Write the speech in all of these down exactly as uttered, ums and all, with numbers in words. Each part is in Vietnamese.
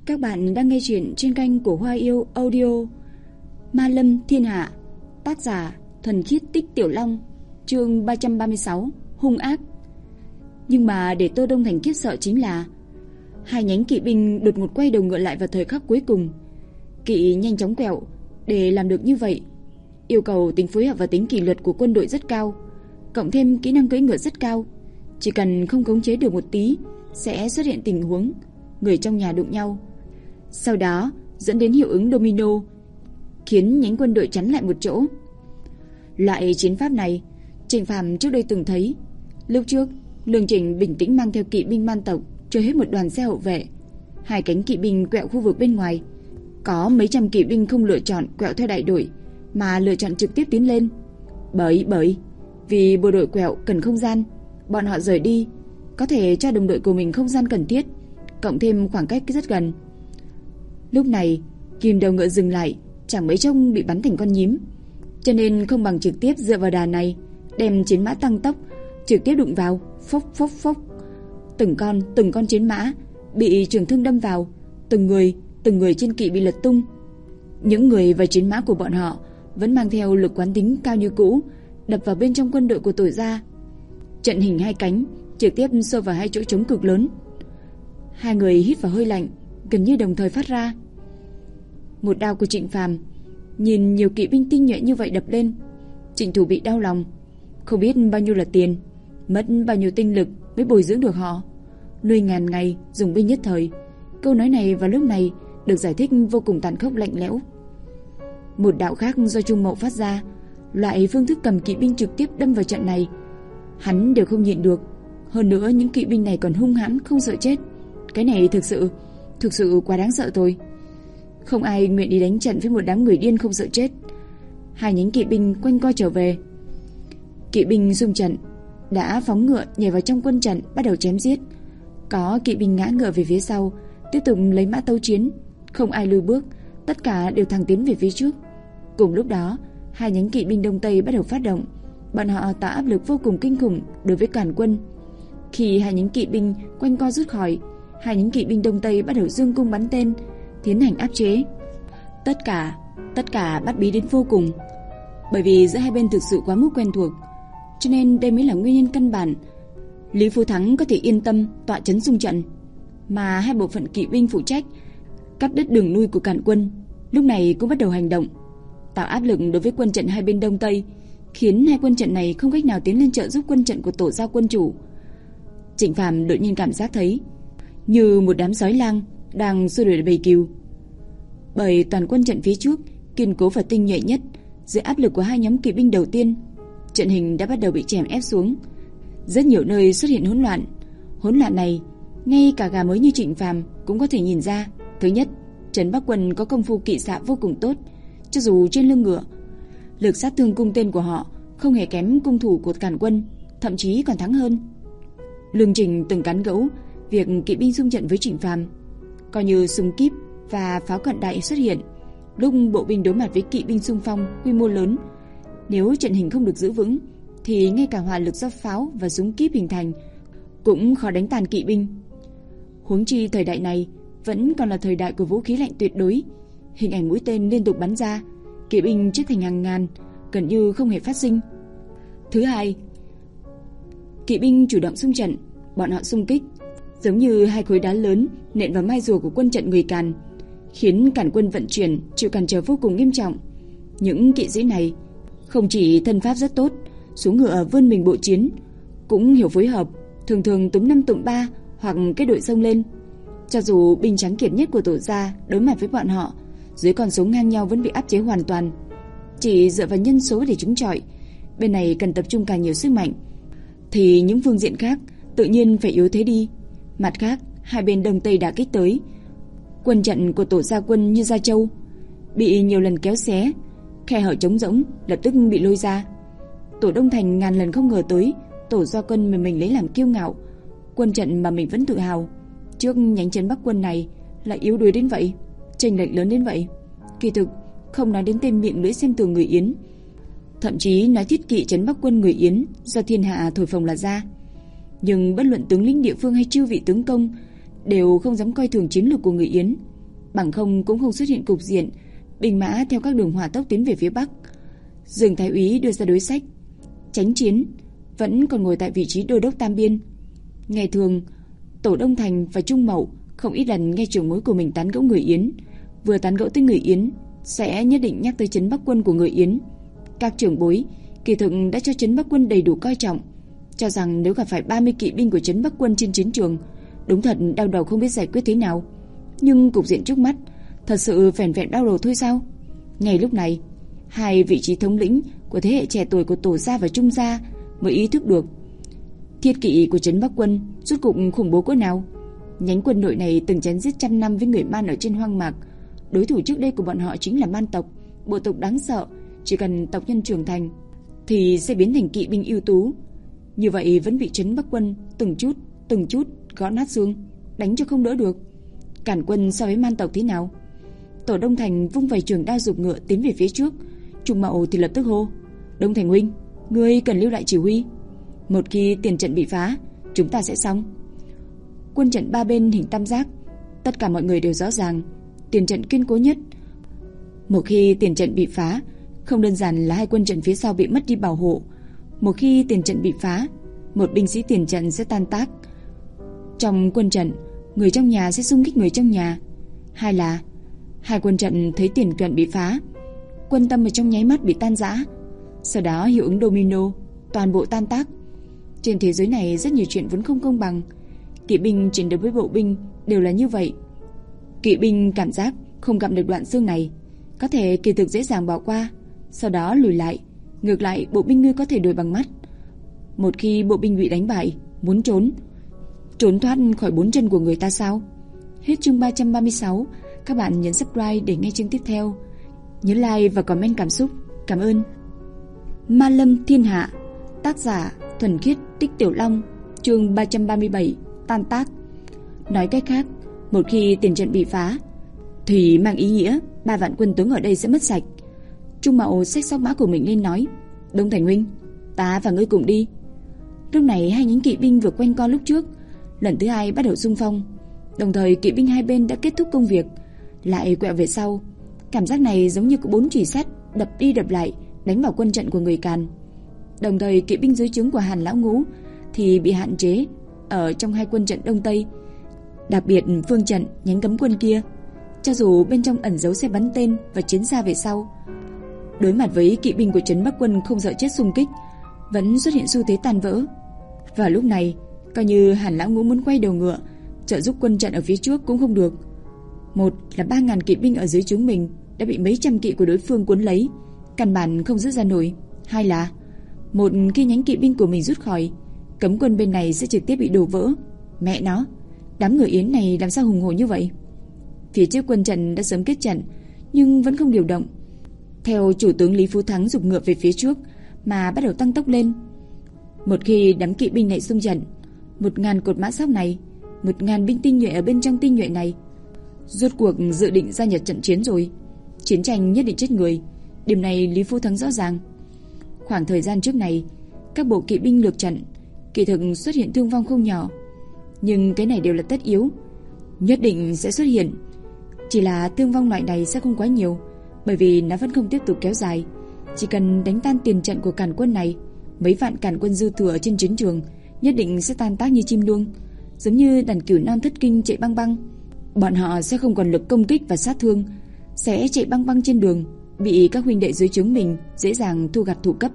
Các bạn đang nghe chuyện trên kênh của Hoa Yêu Audio. Ma Lâm Thiên Hạ, tác giả Thuần Khiết Tích Tiểu Long, chương ba trăm ba mươi sáu, hung ác. Nhưng mà để Tô Đông Thành khiếp sợ chính là hai nhánh kỵ binh đột ngột quay đầu ngựa lại vào thời khắc cuối cùng. Kỵ nhanh chóng quẹo, để làm được như vậy, yêu cầu tính phối hợp và tính kỷ luật của quân đội rất cao, cộng thêm kỹ năng cưỡi ngựa rất cao. Chỉ cần không khống chế được một tí sẽ xuất hiện tình huống người trong nhà đụng nhau, sau đó dẫn đến hiệu ứng domino, khiến nhánh quân đội chắn lại một chỗ. Loại chiến pháp này Trịnh Phàm trước đây từng thấy. Lúc trước Lương Trình bình tĩnh mang theo kỵ binh man tộc chơi hết một đoàn xe hậu vệ, hai cánh kỵ binh quẹo khu vực bên ngoài. Có mấy trăm kỵ binh không lựa chọn quẹo theo đại đội mà lựa chọn trực tiếp tiến lên. Bởi bởi vì bộ đội quẹo cần không gian, bọn họ rời đi có thể cho đồng đội của mình không gian cần thiết, cộng thêm khoảng cách rất gần. Lúc này kìm đầu ngựa dừng lại, chẳng mấy chốc bị bắn thành con nhím, cho nên không bằng trực tiếp dựa vào đà này đem chiến mã tăng tốc trực tiếp đụng vào. Phốc phốc phốc, từng con từng con chiến mã bị trường thương đâm vào, từng người từng người trên kỵ bị lật tung. Những người và chiến mã của bọn họ vẫn mang theo lực quán tính cao như cũ, đập vào bên trong quân đội của Tổ gia. Trận hình hai cánh trực tiếp xô vào hai chỗ trống cực lớn. Hai người hít vào hơi lạnh gần như đồng thời phát ra. Một đao của Trịnh Phàm nhìn nhiều kỵ binh tinh nhuệ như vậy đập lên, Trịnh Thủ bị đau lòng. Không biết bao nhiêu là tiền, mất bao nhiêu tinh lực mới bồi dưỡng được họ. Nuôi ngàn ngày dùng binh nhất thời. Câu nói này vào lúc này được giải thích vô cùng tàn khốc lạnh lẽo. Một đạo khác do Trung Mậu phát ra, loại phương thức cầm kỵ binh trực tiếp đâm vào trận này, hắn đều không nhịn được. Hơn nữa những kỵ binh này còn hung hãn không sợ chết. Cái này thực sự Thực sự quá đáng sợ rồi. Không ai nguyện đi đánh trận với một đám người điên không sợ chết. Hai nhánh kỵ binh quanh co trở về. Kỵ binh xung trận đã phóng ngựa nhảy vào trong quân trận, bắt đầu chém giết. Có kỵ binh ngã ngựa về phía sau, tiếp tục lấy mã tấu chiến. Không ai lùi bước, tất cả đều thẳng tiến về phía trước. Cùng lúc đó, hai nhánh kỵ binh Đông Tây bắt đầu phát động. Bọn họ tạo áp lực vô cùng kinh khủng đối với càn quân. Khi hai nhánh kỵ binh quanh co rút khỏi, hai nhánh kỵ binh Đông Tây bắt đầu dương cung bắn tên, tiến hành áp chế. Tất cả, tất cả bắt bí đến vô cùng. Bởi vì giữa hai bên thực sự quá mức quen thuộc, cho nên đây mới là nguyên nhân căn bản Lý Phú Thắng có thể yên tâm tọa trấn xung trận. Mà hai bộ phận kỵ binh phụ trách cắt đứt đường lui của càn quân lúc này cũng bắt đầu hành động, tạo áp lực đối với quân trận hai bên Đông Tây, khiến hai quân trận này không cách nào tiến lên trợ giúp quân trận của Tổ gia quân chủ. Trịnh Phàm đột nhiên cảm giác thấy như một đám sói lang đang xua đuổi bầy cừu. Bởi toàn quân trận phía trước kiên cố và tinh nhuệ nhất, dưới áp lực của hai nhóm kỵ binh đầu tiên, trận hình đã bắt đầu bị chèn ép xuống. Rất nhiều nơi xuất hiện hỗn loạn. Hỗn loạn này ngay cả gà mới như Trịnh Phàm cũng có thể nhìn ra. Thứ nhất, Trấn Bắc quân có công phu kỵ xạ vô cùng tốt, cho dù trên lưng ngựa, lực sát thương cung tên của họ không hề kém cung thủ của càn quân, thậm chí còn thắng hơn. Lương Trình từng cắn gẫu việc kỵ binh xung trận với Trịnh Phàm, coi như súng kíp và pháo cận đại xuất hiện lúc bộ binh đối mặt với kỵ binh xung phong quy mô lớn. Nếu trận hình không được giữ vững thì ngay cả hỏa lực do pháo và súng kíp hình thành cũng khó đánh tàn kỵ binh. Huống chi thời đại này vẫn còn là thời đại của vũ khí lạnh tuyệt đối. Hình ảnh mũi tên liên tục bắn ra, kỵ binh chết thành hàng ngàn, gần như không hề phát sinh. Thứ hai, kỵ binh chủ động xung trận, bọn họ xung kích giống như hai khối đá lớn nện vào mai rùa của quân trận người Càn, khiến càn quân vận chuyển chịu cản trở vô cùng nghiêm trọng. Những kỵ sĩ này không chỉ thân pháp rất tốt, xuống ngựa vươn mình bộ chiến, cũng hiểu phối hợp, thường thường túm năm tụm ba hoặc kết đội xông lên. Cho dù binh trắng kiệt nhất của Tổ gia đối mặt với bọn họ, dưới con số ngang nhau vẫn bị áp chế hoàn toàn. Chỉ dựa vào nhân số để trúng chọi, bên này cần tập trung càng nhiều sức mạnh, thì những phương diện khác tự nhiên phải yếu thế đi. Mặt khác, hai bên Đông Tây đã kích tới, quân trận của Tổ gia quân như Gia Châu bị nhiều lần kéo xé, khe hở trống rỗng lập tức bị lôi ra. Tổ Đông Thành ngàn lần không ngờ tới Tổ gia quân mà mình lấy làm kiêu ngạo, quân trận mà mình vẫn tự hào, trước nhánh Trấn Bắc quân này lại yếu đuối đến vậy, chênh lệch lớn đến vậy. Kỳ thực không nói đến tên miệng lưỡi xem thường người Yến, thậm chí nói thiết kỵ Trấn Bắc quân người Yến do thiên hạ thổi phồng là ra, nhưng bất luận tướng lĩnh địa phương hay chư vị tướng công đều không dám coi thường chiến lược của người Yến. bằng không cũng không xuất hiện cục diện binh mã theo các đường hỏa tốc tiến về phía bắc. Dương Thái úy đưa ra đối sách tránh chiến, vẫn còn ngồi tại vị trí đô đốc Tam Biên. Ngày thường, Tổ Đông Thành và Trung Mậu không ít lần nghe trưởng mối của mình tán gẫu người Yến, vừa tán gẫu tới người Yến sẽ nhất định nhắc tới trấn Bắc quân của người Yến. Các trưởng bối kỳ thực đã cho trấn Bắc quân đầy đủ coi trọng, cho rằng nếu gặp phải ba mươi kỵ binh của trấn Bắc quân trên chiến trường, đúng thật đau đầu không biết giải quyết thế nào. Nhưng cục diện trước mắt thật sự vẻn vẹn đau đầu thôi sao? Ngay lúc này, hai vị trí thống lĩnh của thế hệ trẻ tuổi của Tổ gia và Trung gia mới ý thức được thiết kỵ của trấn Bắc quân rốt cuộc khủng bố cỡ nào. Nhánh quân đội này từng chém giết trăm năm với người Man ở trên hoang mạc. Đối thủ trước đây của bọn họ chính là Man tộc, bộ tộc đáng sợ, chỉ cần tộc nhân trưởng thành thì sẽ biến thành kỵ binh ưu tú. Như vậy vẫn bị trấn Bắc quân từng chút, từng chút gõ nát xương, đánh cho không đỡ được. Cản quân so với Man tộc thế nào? Tổ Đông Thành vung vẩy trường đao giục ngựa tiến về phía trước. Trung Mậu thì lập tức hô: Đông Thành huynh, ngươi cần lưu lại chỉ huy. Một khi tiền trận bị phá, chúng ta sẽ xong. Quân trận ba bên hình tam giác, tất cả mọi người đều rõ ràng, tiền trận kiên cố nhất. Một khi tiền trận bị phá, không đơn giản là hai quân trận phía sau bị mất đi bảo hộ. Một khi tiền trận bị phá, một binh sĩ tiền trận sẽ tan tác. Trong quân trận, người trong nhà sẽ xung kích người trong nhà. Hai là hai quân trận thấy tiền trận bị phá, quân tâm ở trong nháy mắt bị tan rã. Sau đó hiệu ứng domino, toàn bộ tan tác. Trên thế giới này rất nhiều chuyện vốn không công bằng. Kỵ binh chiến đấu với bộ binh đều là như vậy. Kỵ binh cảm giác không gặm được đoạn xương này, có thể kỳ thực dễ dàng bỏ qua, sau đó lùi lại. Ngược lại, bộ binh ngươi có thể đuổi bằng mắt. Một khi bộ binh bị đánh bại, muốn trốn, trốn thoát khỏi bốn chân của người ta sao? Hết chương ba trăm ba mươi sáu. Các bạn nhấn subscribe để nghe chương tiếp theo. Nhớ like và comment cảm xúc. Cảm ơn. Ma Lâm Thiên Hạ, tác giả Thuần Khiết Tích Tiểu Long, chương ba trăm ba mươi bảy, tan tác. Nói cách khác, một khi tiền trận bị phá thì mang ý nghĩa ba vạn quân tướng ở đây sẽ mất sạch. Trung Mậu xách sóc mã của mình lên nói: Đông Thành huynh, ta và ngươi cùng đi. Lúc này hai nhánh kỵ binh vừa quanh co lúc trước lần thứ hai bắt đầu xung phong, đồng thời kỵ binh hai bên đã kết thúc công việc, lại quẹo về sau. Cảm giác này giống như có bốn chùy sắt đập đi đập lại đánh vào quân trận của người Càn. Đồng thời kỵ binh dưới trướng của Hàn lão ngũ thì bị hạn chế ở trong hai quân trận Đông Tây. Đặc biệt phương trận nhánh cấm quân kia, cho dù bên trong ẩn giấu xe bắn tên và chiến xa về sau, đối mặt với kỵ binh của trấn Bắc quân không sợ chết xung kích, vẫn xuất hiện xu thế tan vỡ. Vào lúc này, coi như Hàn lão ngũ muốn quay đầu ngựa trợ giúp quân trận ở phía trước cũng không được. Một là ba ngàn kỵ binh ở dưới chúng mình đã bị mấy trăm kỵ của đối phương cuốn lấy, căn bản không rút ra nổi. Hai là một khi nhánh kỵ binh của mình rút khỏi, cấm quân bên này sẽ trực tiếp bị đổ vỡ. Mẹ nó, đám người Yến này làm sao hùng hổ như vậy? Phía trước quân trận đã sớm kết trận nhưng vẫn không điều động. Theo chủ tướng Lý Phú Thắng giục ngựa về phía trước mà bắt đầu tăng tốc lên. Một khi đám kỵ binh này xung trận, một ngàn cột mã sóc này, một ngàn binh tinh nhuệ ở bên trong tinh nhuệ này, rốt cuộc dự định gia nhập trận chiến rồi. Chiến tranh nhất định chết người, điểm này Lý Phú Thắng rõ ràng. Khoảng thời gian trước này, các bộ kỵ binh lược trận kỳ thực xuất hiện thương vong không nhỏ, nhưng cái này đều là tất yếu, nhất định sẽ xuất hiện. Chỉ là thương vong loại này sẽ không quá nhiều, bởi vì nó vẫn không tiếp tục kéo dài. Chỉ cần đánh tan tiền trận của Càn quân này, mấy vạn Càn quân dư thừa trên chiến trường nhất định sẽ tan tác như chim luông, giống như đàn cừu non thất kinh chạy băng băng. Bọn họ sẽ không còn lực công kích và sát thương, sẽ chạy băng băng trên đường, bị các huynh đệ dưới trướng mình dễ dàng thu gặt thủ cấp.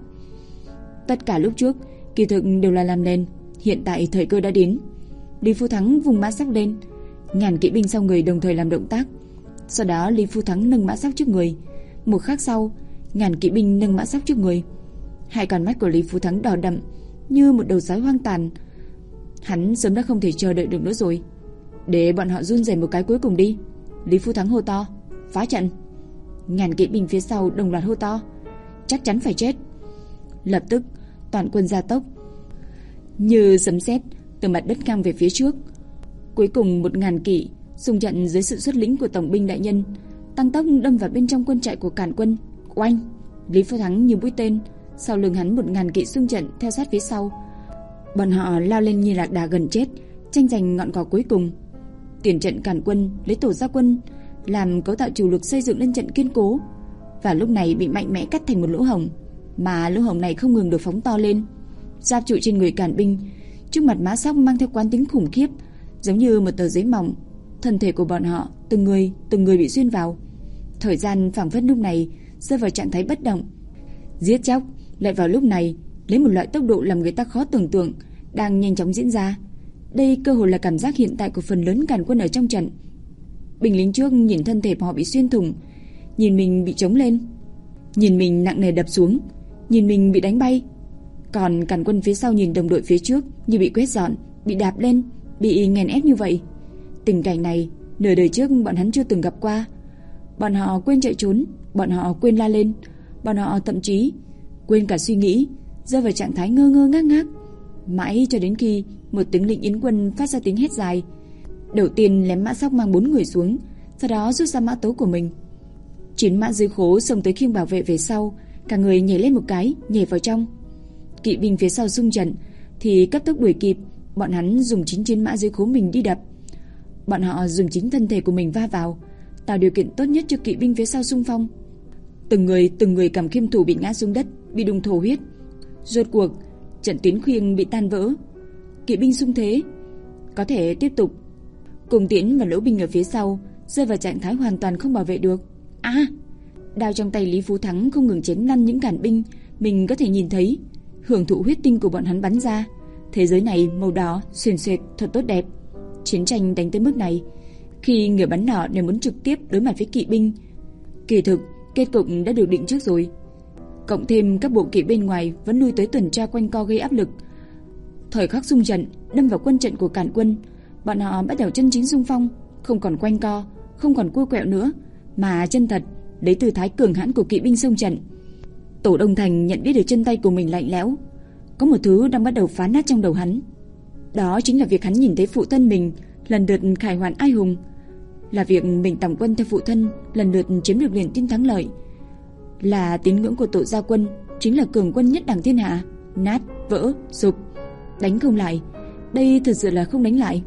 Tất cả lúc trước kỳ thực đều là làm nền, hiện tại thời cơ đã đến. Lý Phú Thắng vùng mã sóc lên, ngàn kỵ binh sau người đồng thời làm động tác. Sau đó Lý Phú Thắng nâng mã sóc trước người, một khắc sau, ngàn kỵ binh nâng mã sóc trước người. Hai con mắt của Lý Phú Thắng đỏ đậm như một đầu sói hoang tàn. Hắn sớm đã không thể chờ đợi được nữa rồi. Để bọn họ run rẩy một cái cuối cùng đi. Lý Phú Thắng hô to: phá trận. Ngàn kỵ binh phía sau đồng loạt hô to: chắc chắn phải chết. Lập tức toàn quân gia tốc như sấm sét từ mặt đất ngang về phía trước. Cuối cùng một ngàn kỵ xung trận dưới sự xuất lĩnh của tổng binh đại nhân, tăng tốc đâm vào bên trong quân trại của Càn quân. Oanh! Lý Phú Thắng như mũi tên, sau lưng hắn một ngàn kỵ xung trận theo sát phía sau. Bọn họ lao lên như lạc đà gần chết, tranh giành ngọn cỏ cuối cùng. Tiền trận Càn quân lấy Tổ gia quân làm cấu tạo chủ lực xây dựng lên trận kiên cố, và lúc này bị mạnh mẽ cắt thành một lỗ hổng, mà lỗ hổng này không ngừng được phóng to lên. Giáp trụ trên người càn binh trước mặt mã sóc mang theo quán tính khủng khiếp, giống như một tờ giấy mỏng. Thân thể của bọn họ từng người từng người bị xuyên vào. Thời gian phảng phất lúc này rơi vào trạng thái bất động. Giết chóc lại vào lúc này lấy một loại tốc độ làm người ta khó tưởng tượng đang nhanh chóng diễn ra. Đây cơ hồ là cảm giác hiện tại của phần lớn càn quân ở trong trận. Binh lính trước nhìn thân thể họ bị xuyên thủng, nhìn mình bị chống lên, nhìn mình nặng nề đập xuống, nhìn mình bị đánh bay. Còn càn quân phía sau nhìn đồng đội phía trước như bị quét dọn, bị đạp lên, bị nghèn ép như vậy. Tình cảnh này nửa đời trước bọn hắn chưa từng gặp qua. Bọn họ quên chạy trốn, bọn họ quên la lên, bọn họ thậm chí quên cả suy nghĩ, rơi vào trạng thái ngơ ngơ ngác ngác, mãi cho đến khi một tướng lĩnh yến quân phát ra tiếng hét dài. Đầu tiên lém mã sóc mang bốn người xuống, sau đó rút ra mã tấu của mình. Chiến mã dưới khố xông tới khiêng bảo vệ về sau, cả người nhảy lên một cái, nhảy vào trong. Kỵ binh phía sau xung trận thì cấp tốc đuổi kịp, bọn hắn dùng chính chiến mã dưới khố mình đi đập. Bọn họ dùng chính thân thể của mình va vào, tạo điều kiện tốt nhất cho kỵ binh phía sau xung phong. Từng người từng người cầm khiêm thủ bị ngã xuống đất, bị đùng thổ huyết. Rốt cuộc trận tuyến khiêng bị tan vỡ. Kỵ binh xung thế có thể tiếp tục. Cùng tiễn và lỗ binh ở phía sau rơi vào trạng thái hoàn toàn không bảo vệ được. À, đao trong tay Lý Phú Thắng không ngừng chém lăn những cản binh mình có thể nhìn thấy, hưởng thụ huyết tinh của bọn hắn bắn ra. Thế giới này màu đỏ xuyên xuyệt thật tốt đẹp. Chiến tranh đánh tới mức này, khi người bắn nỏ đều muốn trực tiếp đối mặt với kỵ binh. Kỳ thực kết cục đã được định trước rồi. Cộng thêm các bộ kỵ bên ngoài vẫn lui tới tuần tra quanh co gây áp lực. Thời khắc xung trận đâm vào quân trận của càn quân, bọn họ bắt đầu chân chính xung phong, không còn quanh co, không còn cua quẹo nữa, mà chân thật lấy tư thái cường hãn của kỵ binh xông trận. Tổ Đông Thành nhận biết được chân tay của mình lạnh lẽo, có một thứ đang bắt đầu phá nát trong đầu hắn. Đó chính là việc hắn nhìn thấy phụ thân mình lần lượt khải hoàn ai hùng, là việc mình tổng quân theo phụ thân lần lượt chiếm được niềm tin thắng lợi, là tín ngưỡng của Tổ Gia Quân chính là cường quân nhất đẳng thiên hạ. Nát, vỡ, sụp, đánh không lại, đây thực sự là không đánh lại.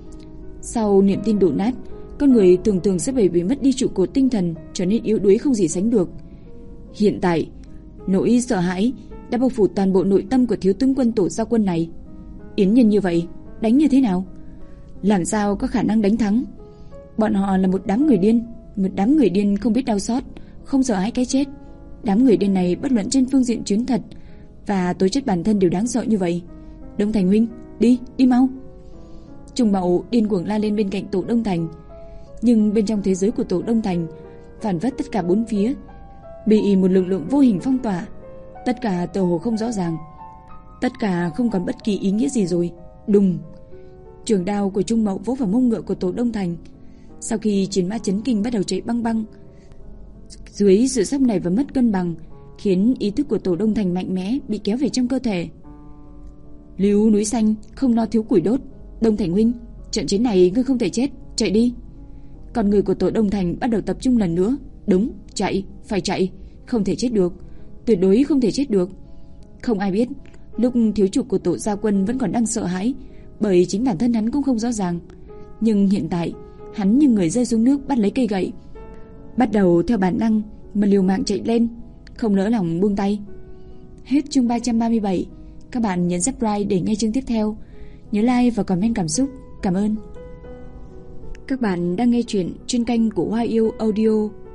Sau niềm tin đổ nát, con người thường thường sẽ bởi vì mất đi trụ cột tinh thần trở nên yếu đuối không gì sánh được. Hiện tại, nỗi sợ hãi đã bao phủ toàn bộ nội tâm của thiếu tướng quân Tổ Gia Quân này. Yến nhân như vậy, đánh như thế nào? Làm sao có khả năng đánh thắng? Bọn họ là một đám người điên, một đám người điên không biết đau xót, không sợ hãi cái chết. Đám người điên này bất luận trên phương diện chiến thuật và tố chất bản thân đều đáng sợ như vậy. Đông Thành huynh, đi, đi mau. Trung Mậu điên cuồng la lên bên cạnh Tổ Đông Thành, nhưng bên trong thế giới của Tổ Đông Thành, phản phất tất cả bốn phía bị một lực lượng vô hình phong tỏa, tất cả tờ hồ không rõ ràng, tất cả không còn bất kỳ ý nghĩa gì rồi. Đùng, trường đao của Trung Mậu vỗ vào mông ngựa của Tổ Đông Thành. Sau khi chiến mã chấn kinh bắt đầu chạy băng băng, dưới sự sốc này và mất cân bằng, khiến ý thức của Tổ Đông Thành mạnh mẽ bị kéo về trong cơ thể. Lưu núi xanh không lo thiếu củi đốt. Đông Thành huynh, trận chiến này ngươi không thể chết, chạy đi. Còn người của Tổ Đông Thành bắt đầu tập trung lần nữa. Đúng, chạy, phải chạy, không thể chết được, tuyệt đối không thể chết được. Không ai biết lúc thiếu chủ của Tổ Gia Quân vẫn còn đang sợ hãi, bởi chính bản thân hắn cũng không rõ ràng. Nhưng hiện tại hắn như người rơi xuống nước bắt lấy cây gậy, bắt đầu theo bản năng mà liều mạng chạy lên, không nỡ lòng buông tay. Hết chương ba trăm ba mươi bảy. Các bạn nhấn subscribe để nghe chương tiếp theo. Nhớ like và comment cảm xúc. Cảm ơn. Các bạn đang nghe chuyện trên kênh của Hoa Yêu Audio.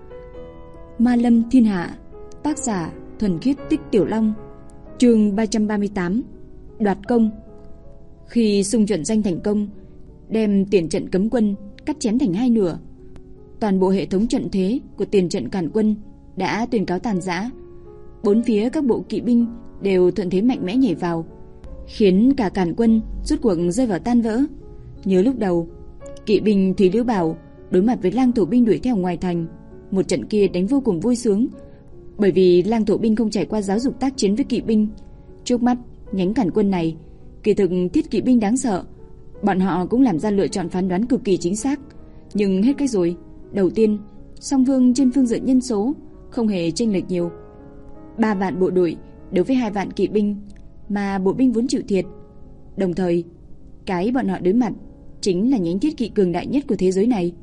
Ma Lâm Thiên Hạ, tác giả Thuần Khiết Tích Tiểu Long. Chương ba trăm ba mươi tám. Đoạt công. Khi xung trận danh thành công, đem tiền trận cấm quân cắt chém thành hai nửa, toàn bộ hệ thống trận thế của tiền trận càn quân đã tuyên cáo tàn rã. Bốn phía các bộ kỵ binh đều thuận thế mạnh mẽ nhảy vào, khiến cả càn quân rút cuộc rơi vào tan vỡ. Nhớ lúc đầu, kỵ binh Thủy Lữ Bảo đối mặt với lang thổ binh đuổi theo ngoài thành, một trận kia đánh vô cùng vui sướng, bởi vì lang thổ binh không trải qua giáo dục tác chiến với kỵ binh. Trước mắt nhánh càn quân này, kỳ thực thiết kỵ binh đáng sợ, bọn họ cũng làm ra lựa chọn phán đoán cực kỳ chính xác. Nhưng hết cách rồi. Đầu tiên, song phương trên phương diện nhân số không hề chênh lệch nhiều. Ba vạn bộ đội đối với hai vạn kỵ binh, mà bộ binh vốn chịu thiệt. Đồng thời, cái bọn họ đối mặt chính là nhánh thiết kỵ cường đại nhất của thế giới này.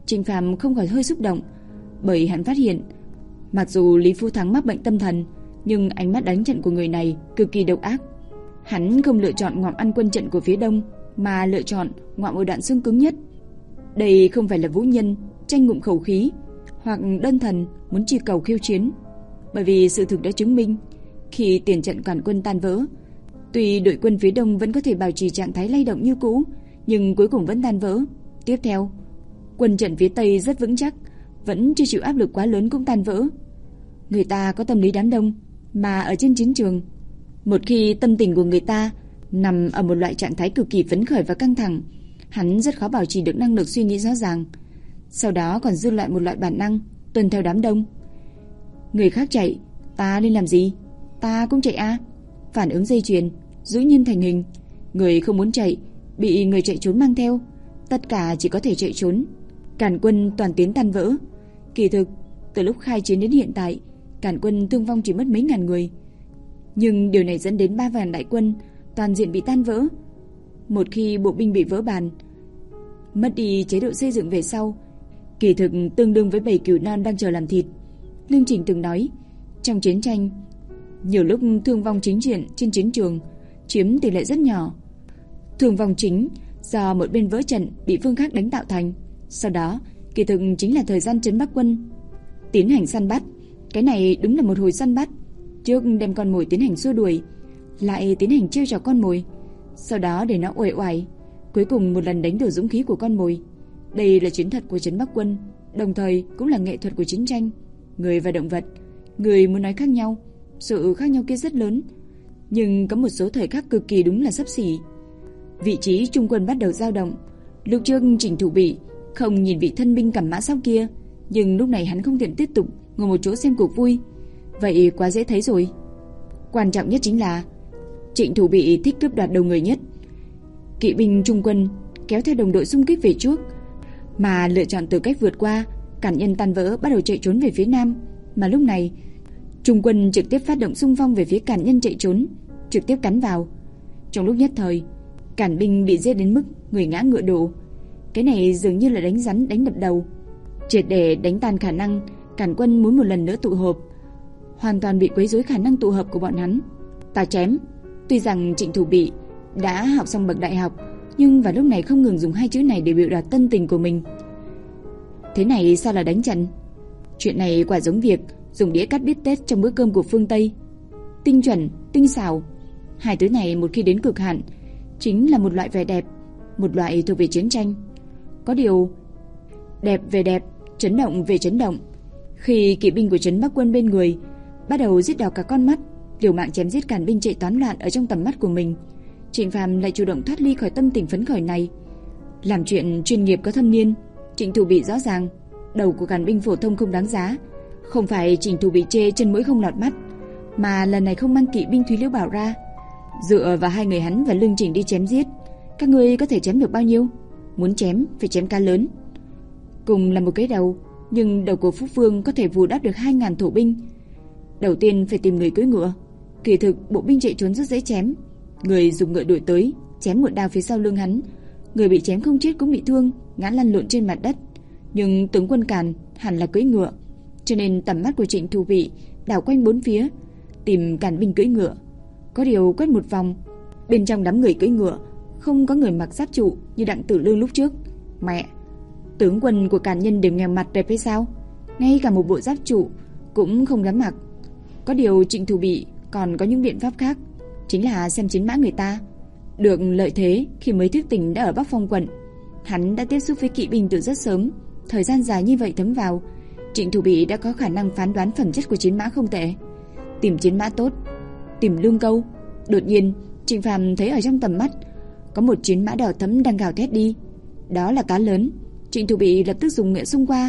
Trình Phàm không khỏi hơi xúc động, bởi hắn phát hiện mặc dù Lý Phú Thắng mắc bệnh tâm thần, nhưng ánh mắt đánh trận của người này cực kỳ độc ác. Hắn không lựa chọn ngọn ăn quân trận của phía đông, mà lựa chọn ngọn một đoạn xương cứng nhất. Đây không phải là vũ nhân tranh ngụm khẩu khí, hoặc đơn thần muốn truy cầu khiêu chiến, bởi vì sự thực đã chứng minh, khi tiền trận càn quân tan vỡ, tuy đội quân phía đông vẫn có thể bảo trì trạng thái lay động như cũ, nhưng cuối cùng vẫn tan vỡ. Tiếp theo, quân trận phía tây rất vững chắc, vẫn chưa chịu áp lực quá lớn cũng tan vỡ. Người ta có tâm lý đám đông, mà ở trên chiến trường, một khi tâm tình của người ta nằm ở một loại trạng thái cực kỳ phấn khởi và căng thẳng, hắn rất khó bảo trì được năng lực suy nghĩ rõ ràng. Sau đó còn dư lại một loại bản năng tuân theo đám đông. Người khác chạy, ta nên làm gì? Ta cũng chạy a. Phản ứng dây chuyền, dĩ nhiên thành hình. Người không muốn chạy, bị người chạy trốn mang theo, tất cả chỉ có thể chạy trốn. Càn quân toàn tiến tan vỡ. Kỳ thực, từ lúc khai chiến đến hiện tại, Càn quân thương vong chỉ mất mấy ngàn người, nhưng điều này dẫn đến ba vạn đại quân toàn diện bị tan vỡ. Một khi bộ binh bị vỡ bàn, mất đi chế độ xây dựng về sau, kỳ thực tương đương với bầy cừu non đang chờ làm thịt. Lương Trình từng nói, trong chiến tranh, nhiều lúc thương vong chính diện trên chiến trường chiếm tỷ lệ rất nhỏ. Thương vong chính do một bên vỡ trận bị phương khác đánh tạo thành, sau đó kỳ thực chính là thời gian trấn Bắc quân tiến hành săn bắt. Cái này đúng là một hồi săn bắt, trước đem con mồi tiến hành xua đuổi, lại tiến hành trêu chọc con mồi, sau đó để nó uể oải, cuối cùng một lần đánh đổ dũng khí của con mồi. Đây là chiến thuật của trấn Bắc quân, đồng thời cũng là nghệ thuật của chiến tranh. Người và động vật, người muốn nói khác nhau, sự khác nhau kia rất lớn, nhưng có một số thời khắc cực kỳ đúng là xấp xỉ. Vị trí trung quân bắt đầu dao động. Lúc trước Trình Thủ Bị không nhìn vị thân binh cầm mã sóc kia, nhưng lúc này hắn không tiện tiếp tục ngồi một chỗ xem cuộc vui, vậy quá dễ thấy rồi. Quan trọng nhất chính là Trịnh Thủ Bị thích cướp đoạt đầu người nhất. Kỵ binh trung quân kéo theo đồng đội xung kích về trước, mà lựa chọn từ cách vượt qua cản nhân tan vỡ, bắt đầu chạy trốn về phía nam. Mà lúc này trung quân trực tiếp phát động xung phong về phía cản nhân chạy trốn, trực tiếp cắn vào. Trong lúc nhất thời, cản binh bị giết đến mức người ngã ngựa đổ. Cái này dường như là đánh rắn đánh đập đầu, triệt để đánh tan khả năng cản quân muốn một lần nữa tụ họp, hoàn toàn bị quấy rối khả năng tụ hợp của bọn hắn. Ta chém. Tuy rằng Trịnh Thủ Bị đã học xong bậc đại học, nhưng vào lúc này không ngừng dùng hai chữ này để biểu đạt tân tình của mình. Thế này sao là đánh trận? Chuyện này quả giống việc dùng đĩa cắt bít tết trong bữa cơm của phương Tây. Tinh chuẩn, tinh xảo. Hai thứ này một khi đến cực hạn chính là một loại vẻ đẹp, một loại thuộc về chiến tranh. Có điều đẹp về đẹp, chấn động về chấn động. Khi kỵ binh của trấn Bắc quân bên người bắt đầu giết đỏ cả con mắt, liều mạng chém giết càn binh chạy toán loạn ở trong tầm mắt của mình, Trịnh Phàm lại chủ động thoát ly khỏi tâm tình phấn khởi này. Làm chuyện chuyên nghiệp có thâm niên, Trịnh Thủ Bị rõ ràng đầu của càn binh phổ thông không đáng giá. Không phải Trịnh Thủ Bị chê chân mũi không lọt mắt, mà lần này không mang kỵ binh Thúy Liễu Bảo ra. Dựa vào hai người hắn và Lương Trình đi chém giết, các ngươi có thể chém được bao nhiêu? Muốn chém phải chém cá lớn. Cùng là một cái đầu, nhưng đầu của Phúc Vương có thể bù đắp được hai ngàn thổ binh. Đầu tiên phải tìm người cưỡi ngựa. Kỳ thực bộ binh chạy trốn rất dễ chém. Người dùng ngựa đuổi tới, chém một đao phía sau lưng hắn. Người bị chém không chết cũng bị thương, ngã lăn lộn trên mặt đất. Nhưng tướng quân Càn hẳn là cưỡi ngựa, cho nên tầm mắt của Trịnh Thủ Bị đảo quanh bốn phía, tìm càn binh cưỡi ngựa. Có điều quét một vòng, bên trong đám người cưỡi ngựa không có người mặc giáp trụ như Đặng Tử Lương lúc trước. Mẹ, tướng quân của Càn nhân đều nghèo mặt đẹp hay sao? Ngay cả một bộ giáp trụ cũng không dám mặc. Có điều Trịnh Thủ Bị còn có những biện pháp khác, chính là xem chiến mã người ta. Được lợi thế khi mới thức tỉnh đã ở Bắc Phong quận, hắn đã tiếp xúc với kỵ binh từ rất sớm. Thời gian dài như vậy thấm vào, Trịnh Thủ Bị đã có khả năng phán đoán phẩm chất của chiến mã không tệ. Tìm chiến mã tốt, tìm lương câu. Đột nhiên Trịnh Phàm thấy ở trong tầm mắt có một chiến mã đỏ thẫm đang gào thét đi. Đó là cá lớn. Trịnh Thủ Bị lập tức dùng ngựa xung qua.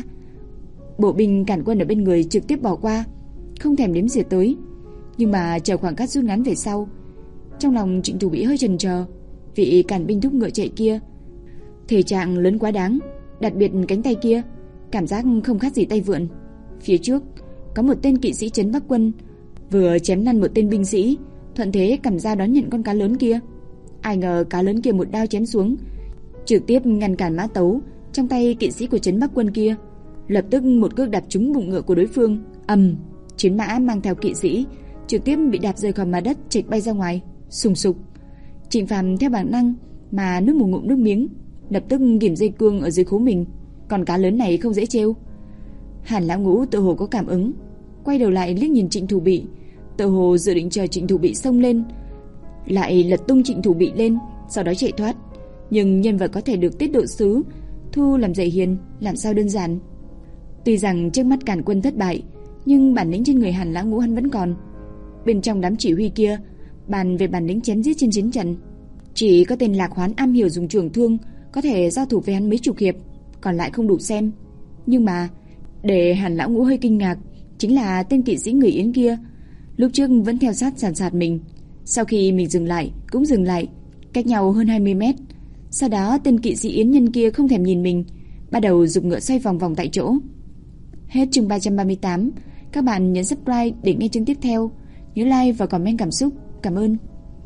Bộ binh cản quân ở bên người trực tiếp bỏ qua, không thèm đếm xỉa tới. Nhưng mà chờ khoảng cách rút ngắn về sau, trong lòng Trịnh Thủ Bị hơi chần chờ. Vị cản binh thúc ngựa chạy kia thể trạng lớn quá đáng, đặc biệt cánh tay kia cảm giác không khác gì tay vượn. Phía trước có một tên kỵ sĩ trấn Bắc quân vừa chém năn một tên binh sĩ, thuận thế cầm dao đón nhận con cá lớn kia. Ai ngờ cá lớn kia một đao chém xuống, trực tiếp ngăn cản mã tấu trong tay kỵ sĩ của trấn Bắc quân kia. Lập tức một cước đạp trúng bụng ngựa của đối phương, ầm, chiến mã mang theo kỵ sĩ trực tiếp bị đạp rơi khỏi mặt đất, trệch bay ra ngoài, sùng sục. Trịnh Phàm theo bản năng mà nuốt một ngụm nước miếng, lập tức ghìm dây cương ở dưới khố mình. Con cá lớn này không dễ trêu. Hàn Lão Ngũ tự hồ có cảm ứng, quay đầu lại liếc nhìn Trịnh Thủ Bị, tự hồ dự định chờ Trịnh Thủ Bị xông lên, lại lật tung Trịnh Thủ Bị lên, sau đó chạy thoát. Nhưng nhân vật có thể được tiết độ sứ thu làm dạy hiền, làm sao đơn giản. Tuy rằng trước mắt càn quân thất bại, nhưng bản lĩnh trên người Hàn Lão Ngũ hắn vẫn còn. Bên trong đám chỉ huy kia bàn về bản lĩnh chém giết trên chiến trận, chỉ có tên Lạc Hoán am hiểu dùng trường thương, có thể giao thủ với hắn mấy chục hiệp, còn lại không đủ xem. Nhưng mà để Hàn Lão Ngũ hơi kinh ngạc chính là tên kỵ sĩ người Yến kia, lúc trước vẫn theo sát sàn sạt mình, sau khi mình dừng lại cũng dừng lại, cách nhau hơn hai mươi mét. Sau đó tên kỵ sĩ Yến nhân kia không thèm nhìn mình, bắt đầu giục ngựa xoay vòng vòng tại chỗ. Hết chương ba trăm ba mươi tám. Các bạn nhấn subscribe để nghe chương tiếp theo, nhớ like và comment cảm xúc. Cảm ơn.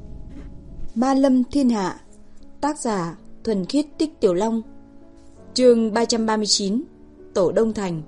Ma Lâm Thiên Hạ, tác giả Thuần Khiết Tích Tiểu Long. Chương ba trăm ba mươi chín. Tổ Đông Thành.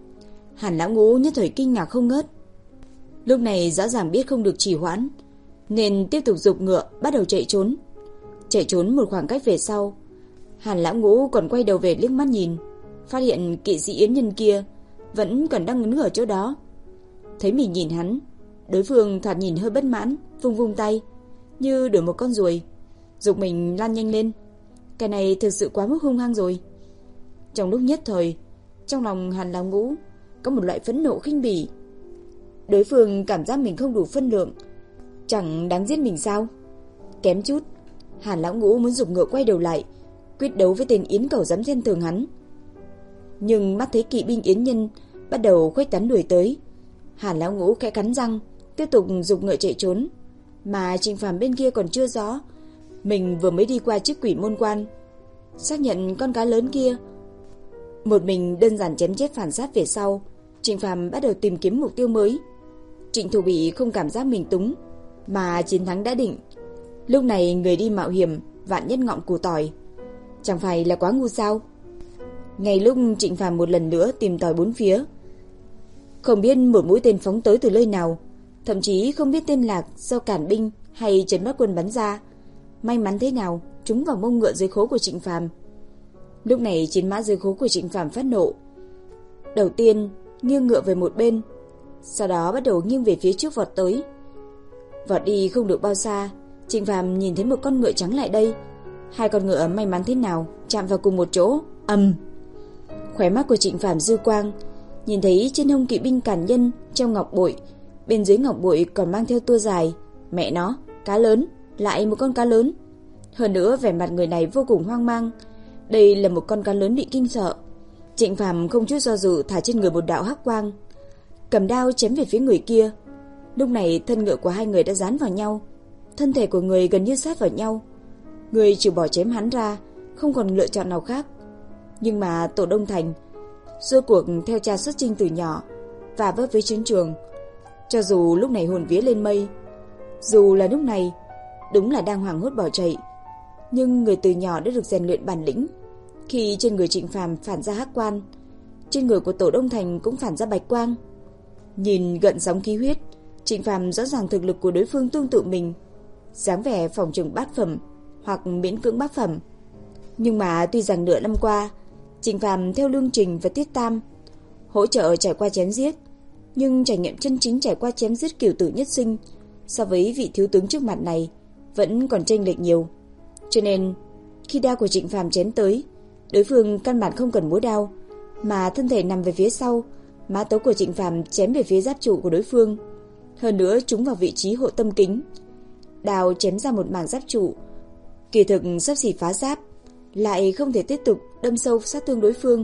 Hàn Lão Ngũ nhất thời kinh ngạc không ngớt. Lúc này rõ ràng biết không được trì hoãn, nên tiếp tục giục ngựa bắt đầu chạy trốn. Chạy trốn một khoảng cách về sau, Hàn Lão Ngũ còn quay đầu về liếc mắt nhìn, phát hiện kỵ sĩ Yến nhân kia vẫn còn đang đứng ở chỗ đó. Thấy mình nhìn hắn, đối phương thoạt nhìn hơi bất mãn, vung vung tay như đuổi một con ruồi, giục mình lan nhanh lên. Cái này thực sự quá mức hung hăng rồi. Trong lúc nhất thời, trong lòng Hàn Lão Ngũ có một loại phẫn nộ khinh bỉ. Đối phương cảm giác mình không đủ phân lượng, chẳng đáng giết mình sao? Kém chút, Hàn Lão Ngũ muốn giục ngựa quay đầu lại, quyết đấu với tên Yến Cẩu dám xem thường hắn. Nhưng mắt thấy kỵ binh Yến nhân bắt đầu khuếch tán đuổi tới, Hàn Lão Ngũ khẽ cắn răng, tiếp tục giục ngựa chạy trốn. Mà Trịnh Phàm bên kia còn chưa rõ, mình vừa mới đi qua trước Quỷ Môn Quan, xác nhận con cá lớn kia. Một mình đơn giản chém chết phản sát về sau, Trịnh Phàm bắt đầu tìm kiếm mục tiêu mới. Trịnh Thủ Bị không cảm giác mình túng, mà chiến thắng đã định. Lúc này người đi mạo hiểm vạn nhất ngọn củ tỏi, chẳng phải là quá ngu sao? Ngay lúc Trịnh Phàm một lần nữa tìm tòi bốn phía, không biết một mũi tên phóng tới từ nơi nào, thậm chí không biết tên lạc do cản binh hay trấn Bắc quân bắn ra, may mắn thế nào trúng vào mông ngựa dưới khố của Trịnh Phàm. Lúc này chiến mã dưới khố của Trịnh Phàm phát nộ, đầu tiên nghiêng ngựa về một bên, sau đó bắt đầu nghiêng về phía trước vọt tới. Vọt đi không được bao xa, Trịnh Phàm nhìn thấy một con ngựa trắng lại đây. Hai con ngựa may mắn thế nào chạm vào cùng một chỗ, ầm. Khóe mắt của Trịnh Phàm dư quang, nhìn thấy trên hông kỵ binh cản nhân treo ngọc bội, bên dưới ngọc bội còn mang theo tua dài. Mẹ nó, cá lớn, lại một con cá lớn. Hơn nữa vẻ mặt người này vô cùng hoang mang, đây là một con cá lớn bị kinh sợ. Trịnh Phàm không chút do dự thả trên người một đạo hắc quang, cầm đao chém về phía người kia. Lúc này thân ngựa của hai người đã dán vào nhau, thân thể của người gần như sát vào nhau. Người trừ bỏ chém hắn ra, không còn lựa chọn nào khác. Nhưng mà Tổ Đông Thành rốt cuộc theo cha xuất chinh từ nhỏ và vấp với chiến trường, cho dù lúc này hồn vía lên mây, dù là lúc này đúng là đang hoảng hốt bỏ chạy, nhưng người từ nhỏ đã được rèn luyện bản lĩnh. Khi trên người Trịnh Phàm phản ra hắc quan, trên người của Tổ Đông Thành cũng phản ra bạch quang. Nhìn gợn sóng khí huyết, Trịnh Phàm rõ ràng thực lực của đối phương tương tự mình, dáng vẻ phòng trường bát phẩm hoặc miễn cưỡng bát phẩm. Nhưng mà tuy rằng nửa năm qua Trịnh Phàm theo Lương Trình và Tiết Tam hỗ trợ trải qua chém giết, nhưng trải nghiệm chân chính trải qua chém giết cửu tử nhất sinh so với vị thiếu tướng trước mặt này vẫn còn chênh lệch nhiều. Cho nên khi đao của Trịnh Phàm chém tới, đối phương căn bản không cần múa đao, mà thân thể nằm về phía sau, mã tấu của Trịnh Phàm chém về phía giáp trụ của đối phương, hơn nữa trúng vào vị trí hộ tâm kính. Đao chém ra một mảng giáp trụ, kỳ thực sắp xỉ phá giáp, lại không thể tiếp tục đâm sâu sát thương đối phương,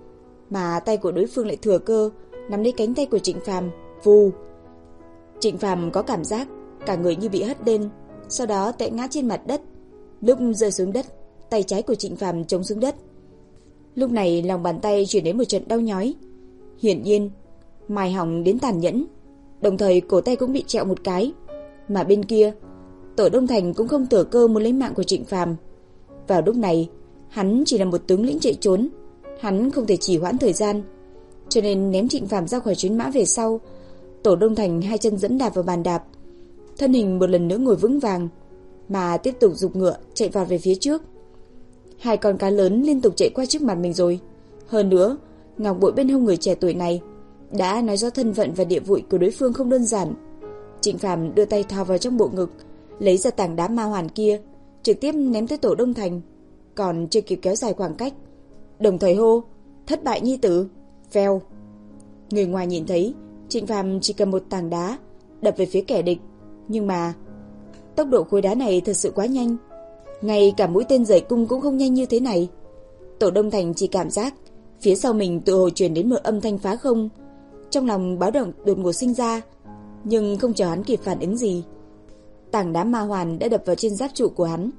mà tay của đối phương lại thừa cơ nắm lấy cánh tay của Trịnh Phàm, vù. Trịnh Phàm có cảm giác cả người như bị hất lên, sau đó té ngã trên mặt đất. Lúc rơi xuống đất, tay trái của Trịnh Phàm chống xuống đất. Lúc này lòng bàn tay truyền đến một trận đau nhói, hiển nhiên mài hỏng đến tàn nhẫn, đồng thời cổ tay cũng bị trẹo một cái. Mà bên kia, Tổ Đông Thành cũng không thừa cơ muốn lấy mạng của Trịnh Phàm. Vào lúc này, Hắn chỉ là một tướng lĩnh chạy trốn, hắn không thể trì hoãn thời gian, cho nên ném Trịnh Phàm ra khỏi chuyến mã về sau. Tổ Đông Thành hai chân dẫm đạp vào bàn đạp, thân hình một lần nữa ngồi vững vàng, mà tiếp tục giục ngựa chạy vào về phía trước. Hai con cá lớn liên tục chạy qua trước mặt mình rồi. Hơn nữa, ngọc bội bên hông người trẻ tuổi này đã nói rõ thân phận và địa vị của đối phương không đơn giản. Trịnh Phàm đưa tay thò vào trong bộ ngực, lấy ra tảng đá ma hoàn kia, trực tiếp ném tới Tổ Đông Thành. Còn chưa kịp kéo dài khoảng cách, đồng thời hô: "Thất bại nhi tử!" Vèo. Người ngoài nhìn thấy Trịnh Phàm chỉ cầm một tảng đá đập về phía kẻ địch, nhưng mà tốc độ khối đá này thật sự quá nhanh, ngay cả mũi tên rời cung cũng không nhanh như thế này. Tổ Đông Thành chỉ cảm giác phía sau mình tự hồ truyền đến một âm thanh phá không, trong lòng báo động đột ngột sinh ra, nhưng không chờ hắn kịp phản ứng gì, tảng đá ma hoàn đã đập vào trên giáp trụ của hắn.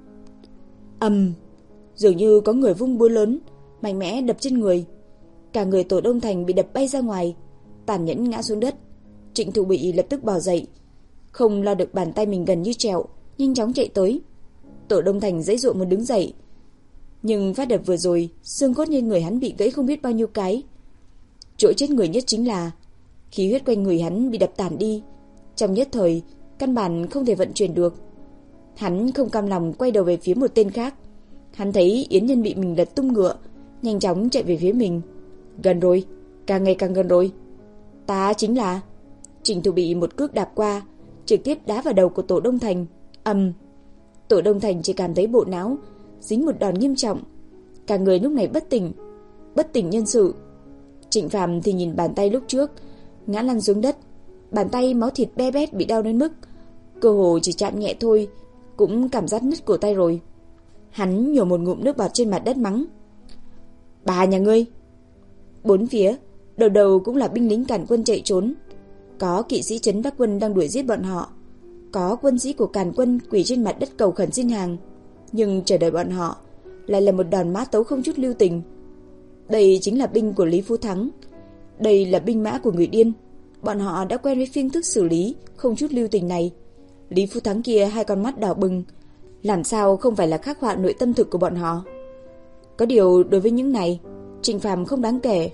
Ầm, dường như có người vung búa lớn mạnh mẽ đập trên người, cả người Tổ Đông Thành bị đập bay ra ngoài, tàn nhẫn ngã xuống đất. Trịnh Thụ Bị lập tức bò dậy, không lo được bàn tay mình gần như trẹo, nhanh chóng chạy tới. Tổ Đông Thành giãy giụa muốn đứng dậy, nhưng phát đập vừa rồi, xương cốt trên người hắn bị gãy không biết bao nhiêu cái. Chỗ chết người nhất chính là khí huyết quanh người hắn bị đập tản đi, trong nhất thời căn bản không thể vận chuyển được. Hắn không cam lòng quay đầu về phía một tên khác. Hắn thấy Yến Nhân bị mình lật tung ngựa, nhanh chóng chạy về phía mình. Gần rồi, càng ngày càng gần rồi. Ta chính là... Trịnh Thụ Bị một cước đạp qua, trực tiếp đá vào đầu của Tổ Đông Thành. Ầm. Tổ Đông Thành chỉ cảm thấy bộ não dính một đòn nghiêm trọng, cả người lúc này bất tỉnh, bất tỉnh nhân sự. Trịnh Phàm thì nhìn bàn tay lúc trước ngã lăn xuống đất, bàn tay máu thịt be bét bị đau đến mức cơ hồ chỉ chạm nhẹ thôi cũng cảm giác nứt cổ tay rồi. Hắn nhổ một ngụm nước bọt trên mặt đất mắng: "Bà nhà ngươi!" Bốn phía đầu đầu cũng là binh lính càn quân chạy trốn, có kỵ sĩ trấn Bắc quân đang đuổi giết bọn họ, có quân sĩ của càn quân quỳ trên mặt đất cầu khẩn xin hàng, nhưng chờ đợi bọn họ lại là một đòn mã tấu không chút lưu tình. Đây chính là binh của Lý Phú Thắng, đây là binh mã của người điên. Bọn họ đã quen với phương thức xử lý không chút lưu tình này. Lý Phú Thắng kia hai con mắt đỏ bừng, làm sao không phải là khắc họa nội tâm thực của bọn họ. Có điều đối với những này, Trịnh Phàm không đáng kể.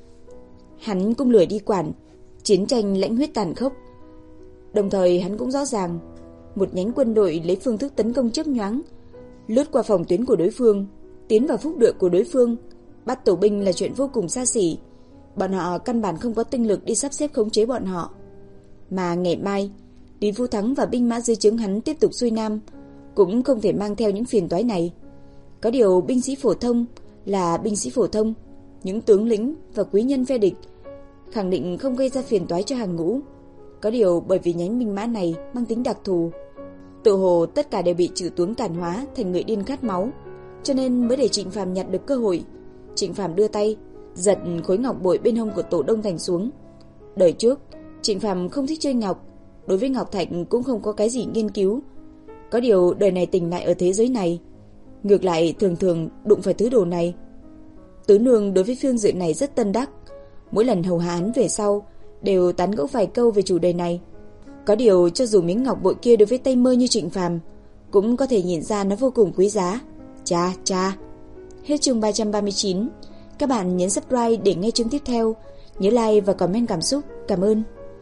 Hắn cũng lười đi quản chiến tranh lãnh huyết tàn khốc. Đồng thời hắn cũng rõ ràng, một nhánh quân đội lấy phương thức tấn công chớp nhoáng, lướt qua phòng tuyến của đối phương, tiến vào phúc địa của đối phương, bắt tù binh là chuyện vô cùng xa xỉ. Bọn họ căn bản không có tinh lực đi sắp xếp khống chế bọn họ. Mà ngày mai, Lý Phú Thắng và binh mã dưới trướng hắn tiếp tục xuôi nam, cũng không thể mang theo những phiền toái này. Có điều binh sĩ phổ thông là binh sĩ phổ thông, những tướng lĩnh và quý nhân phe địch khẳng định không gây ra phiền toái cho hàng ngũ. Có điều bởi vì nhánh binh mã này mang tính đặc thù, tự hồ tất cả đều bị trừ tướng càn hóa thành người điên khát máu, cho nên mới để Trịnh Phàm nhặt được cơ hội. Trịnh Phàm đưa tay giật khối ngọc bội bên hông của Tổ Đông Thành xuống. Đời trước Trịnh Phàm không thích chơi ngọc, đối với ngọc thạch cũng không có cái gì nghiên cứu. Có điều đời này tỉnh lại ở thế giới này, ngược lại thường thường đụng phải thứ đồ này. Tứ nương đối với phương diện này rất tân đắc, mỗi lần hầu hạ hắn về sau đều tán gẫu vài câu về chủ đề này. Có điều cho dù miếng ngọc bội kia đối với tay mơ như Trịnh Phàm cũng có thể nhìn ra nó vô cùng quý giá. Cha cha. Hết chương ba trăm ba mươi chín. Các bạn nhấn subscribe để nghe chương tiếp theo, nhớ like và comment cảm xúc. Cảm ơn.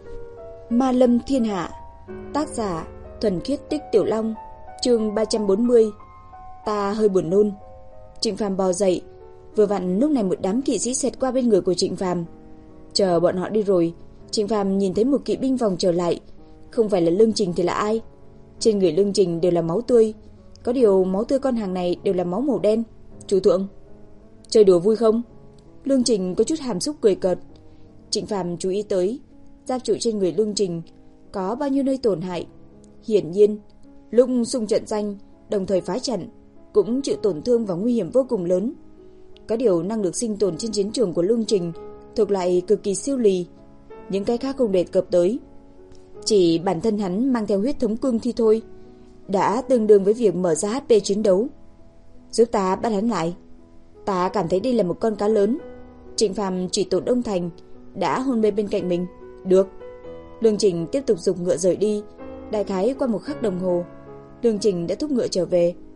Ma Lâm Thiên Hạ, tác giả Thuần Khiết Tích Tiểu Long, chương ba trăm bốn mươi. Ta hơi buồn nôn. Trịnh Phàm bò dậy, vừa vặn lúc này một đám kỵ sĩ xẹt qua bên người của Trịnh Phàm. Chờ bọn họ đi rồi, Trịnh Phàm nhìn thấy một kỵ binh vòng trở lại, không phải là Lương Trình thì là ai? Trên người Lương Trình đều là máu tươi, có điều máu tươi con hàng này đều là máu màu đen. Chủ thượng, chơi đùa vui không? Lương Trình có chút hàm xúc cười cợt. Trịnh Phàm chú ý tới giáp trụ trên người Lương Trình có bao nhiêu nơi tổn hại. Hiển nhiên, lúc xung trận danh đồng thời phá trận cũng chịu tổn thương và nguy hiểm vô cùng lớn. Có điều năng lực sinh tồn trên chiến trường của Lương Trình thuộc lại cực kỳ siêu lì, những cái khác không đề cập tới. Chỉ bản thân hắn mang theo huyết thống cương thi thôi đã tương đương với việc mở ra hát pê chiến đấu. Giúp ta bắt hắn lại. Ta cảm thấy đây là một con cá lớn. Trịnh Phàm chỉ Tổ Đông Thành đã hôn mê bên cạnh mình. Được. Lương Trình tiếp tục giục ngựa rời đi. Đại khái qua một khắc đồng hồ, Lương Trình đã thúc ngựa trở về.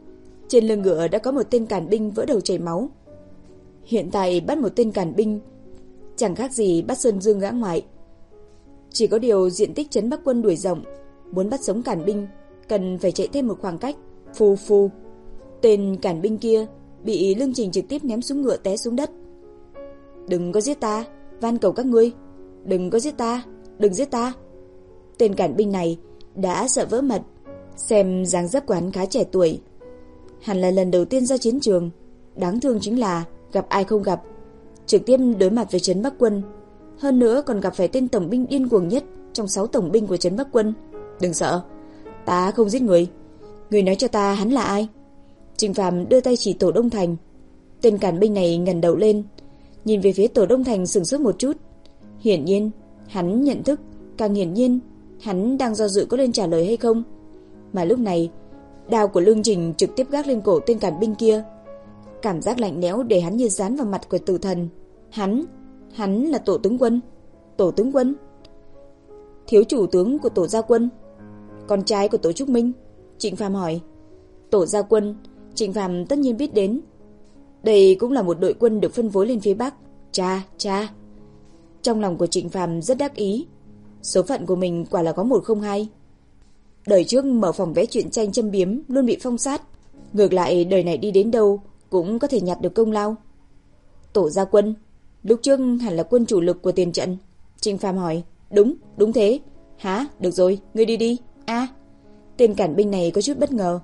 Trên lưng ngựa đã có một tên càn binh vỡ đầu chảy máu. Hiện tại bắt một tên càn binh chẳng khác gì bắt Sơn Dương gã ngoại. Chỉ có điều diện tích trấn Bắc quân đuổi rộng, muốn bắt sống càn binh cần phải chạy thêm một khoảng cách. Phù phù, tên càn binh kia bị Lương Trình trực tiếp ném xuống ngựa té xuống đất. Đừng có giết ta, van cầu các ngươi, đừng có giết ta, đừng giết ta. Tên càn binh này đã sợ vỡ mật, xem dáng dấp của hắn khá trẻ tuổi. Hẳn là lần đầu tiên ra chiến trường, đáng thương chính là gặp ai không gặp, trực tiếp đối mặt với trấn Bắc quân, hơn nữa còn gặp phải tên tổng binh điên cuồng nhất trong sáu tổng binh của trấn Bắc quân. Đừng sợ, ta không giết người. Người nói cho ta hắn là ai? Trình Phàm đưa tay chỉ Tổ Đông Thành. Tên càn binh này ngẩng đầu lên, nhìn về phía Tổ Đông Thành sững sốt một chút. Hiển nhiên, hắn nhận thức, càng hiển nhiên, hắn đang do dự có nên trả lời hay không. Mà lúc này, đao của Lương Trình trực tiếp gác lên cổ tên càn binh kia. Cảm giác lạnh lẽo để hắn như dán vào mặt của tử thần. Hắn, hắn là Tổ tướng quân. Tổ tướng quân, thiếu chủ tướng của Tổ gia quân, con trai của Tổ Trúc Minh. Trịnh Phàm hỏi. Tổ gia quân, Trịnh Phàm tất nhiên biết đến. Đây cũng là một đội quân được phân phối lên phía Bắc. Cha, cha. Trong lòng của Trịnh Phàm rất đắc ý. Số phận của mình quả là có một không hai. Đời trước mở phòng vẽ truyện tranh châm biếm luôn bị phong sát, ngược lại đời này đi đến đâu cũng có thể nhặt được công lao. Tổ gia quân, lúc trước hẳn là quân chủ lực của tiền trận. Trịnh Phàm hỏi. Đúng, đúng thế. Hả, được rồi, ngươi đi đi. A. Tên cản binh này có chút bất ngờ.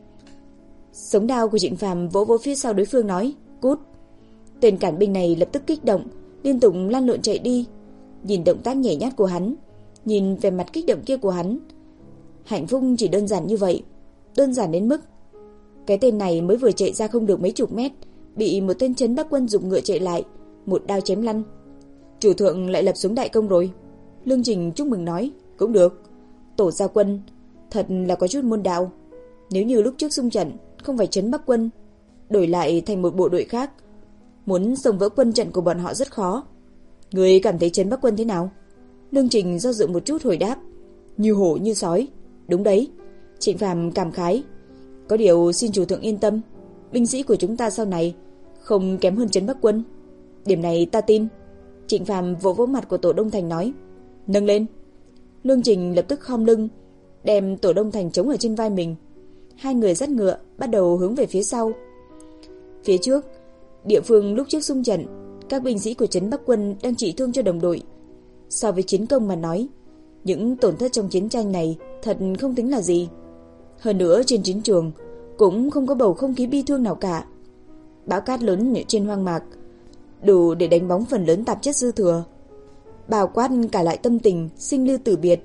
Sống đao của Trịnh Phàm vỗ vỗ phía sau đối phương nói. Cút. Tên cản binh này lập tức kích động, liên tục lăn lộn chạy đi. Nhìn động tác nhảy nhát của hắn, nhìn về mặt kích động kia của hắn, hạnh phúc chỉ đơn giản như vậy. Đơn giản đến mức cái tên này mới vừa chạy ra không được mấy chục mét, bị một tên trấn Bắc quân dùng ngựa chạy lại, một đao chém lăn. Chủ thượng lại lập xuống đại công rồi. Lương Trình chúc mừng nói. Cũng được. Tổ gia quân thật là có chút môn đạo. Nếu như lúc trước xung trận không phải trấn Bắc quân, đổi lại thành một bộ đội khác, muốn xông vỡ quân trận của bọn họ rất khó. Người cảm thấy trấn Bắc quân thế nào? Lương Trình do dự một chút hồi đáp. Như hổ như sói. Đúng đấy. Trịnh Phàm cảm khái. Có điều xin chủ thượng yên tâm, binh sĩ của chúng ta sau này không kém hơn trấn Bắc quân. Điểm này ta tin. Trịnh Phàm vỗ vỗ mặt của Tổ Đông Thành nói. Nâng lên. Lương Trình lập tức khom lưng, đem Tổ Đông Thành chống ở trên vai mình. Hai người dắt ngựa bắt đầu hướng về phía sau. Phía trước, địa phương lúc trước xung trận, các binh sĩ của trấn Bắc quân đang trị thương cho đồng đội. So với chiến công mà nói, những tổn thất trong chiến tranh này thật không tính là gì. Hơn nữa trên chiến trường cũng không có bầu không khí bi thương nào cả. Bão cát lớn trên hoang mạc đủ để đánh bóng phần lớn tạp chất dư thừa, bao quát cả lại tâm tình sinh lưu tử biệt.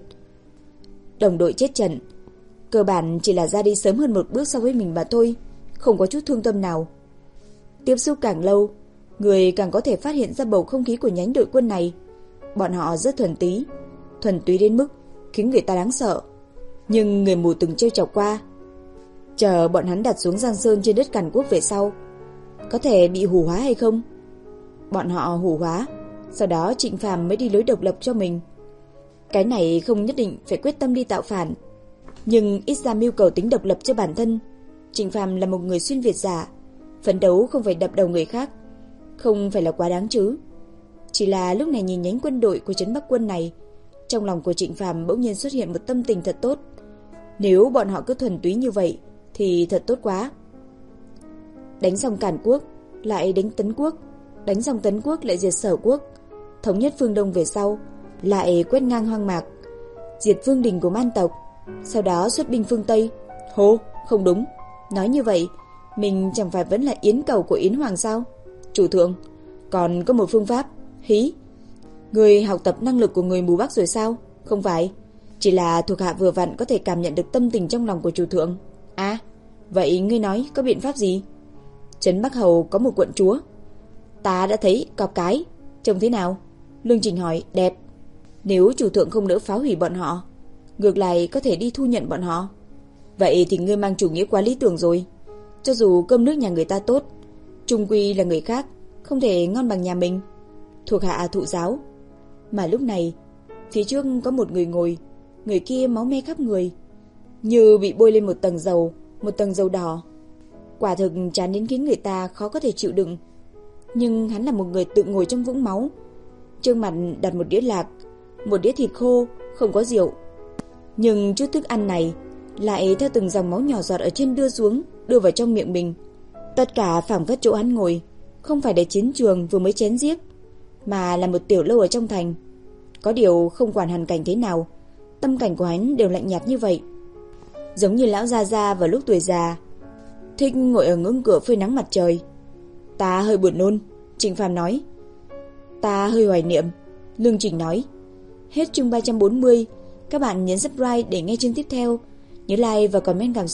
Đồng đội chết trận, cơ bản chỉ là ra đi sớm hơn một bước so với mình mà thôi, không có chút thương tâm nào. Tiếp xúc càng lâu, người càng có thể phát hiện ra bầu không khí của nhánh đội quân này. Bọn họ rất thuần túy, thuần túy đến mức khiến người ta đáng sợ. Nhưng người mù từng trêu chọc qua, chờ bọn hắn đặt xuống Giang Sơn trên đất Càn Quốc về sau, có thể bị hủ hóa hay không? Bọn họ hủ hóa, sau đó Trịnh Phàm mới đi lối độc lập cho mình. Cái này không nhất định phải quyết tâm đi tạo phản, nhưng ít ra mưu cầu tính độc lập cho bản thân. Trịnh Phàm là một người xuyên Việt giả, phấn đấu không phải đập đầu người khác, không phải là quá đáng chứ. Chỉ là lúc này nhìn nhánh quân đội của trấn Bắc quân này, trong lòng của Trịnh Phàm bỗng nhiên xuất hiện một tâm tình thật tốt. Nếu bọn họ cứ thuần túy như vậy thì thật tốt quá. Đánh xong Càn Quốc, lại đánh Tấn Quốc, đánh xong Tấn Quốc lại diệt Sở Quốc, thống nhất phương Đông về sau, lại quét ngang hoang mạc, diệt vương đình của man tộc, sau đó xuất binh phương Tây. Hô, không đúng. Nói như vậy, mình chẳng phải vẫn là yến cầu của Yến Hoàng sao? Chủ thượng, còn có một phương pháp. Hí, người học tập năng lực của người mù Bắc rồi sao? Không phải, chỉ là thuộc hạ vừa vặn có thể cảm nhận được tâm tình trong lòng của chủ thượng. À, vậy ngươi nói có biện pháp gì? Trấn Bắc Hầu có một quận chúa, ta đã thấy cọp cái, trông thế nào? Lương Trình hỏi. Đẹp. Nếu chủ thượng không nỡ phá hủy bọn họ, ngược lại có thể đi thu nhận bọn họ. Vậy thì ngươi mang chủ nghĩa quá lý tưởng rồi. Cho dù cơm nước nhà người ta tốt, chung quy là người khác không thể ngon bằng nhà mình. Thuộc hạ thụ giáo. Mà lúc này, phía trước có một người ngồi, người kia máu me khắp người, như bị bôi lên một tầng dầu, một tầng dầu đỏ. quả thực chán đến khiến người ta khó có thể chịu đựng. Nhưng hắn là một người tự ngồi trong vũng máu. Trước mặt đặt một đĩa lạc, một đĩa thịt khô, không có rượu. Nhưng chút thức ăn này lại theo từng dòng máu nhỏ giọt ở trên đưa xuống, đưa vào trong miệng mình. Tất cả phảng phất chỗ hắn ngồi không phải để chiến trường vừa mới chém giết, mà là một tiểu lâu ở trong thành. Có điều không quản hoàn cảnh thế nào, tâm cảnh của hắn đều lạnh nhạt như vậy. Giống như lão gia gia vào lúc tuổi già, thích ngồi ở ngưỡng cửa phơi nắng mặt trời. Ta hơi buồn nôn, Trịnh Phàm nói. Ta hơi hoài niệm, Lương Trình nói. Hết chương ba trăm bốn mươi. Các bạn nhấn subscribe để nghe chương tiếp theo. Nhớ like và comment cảm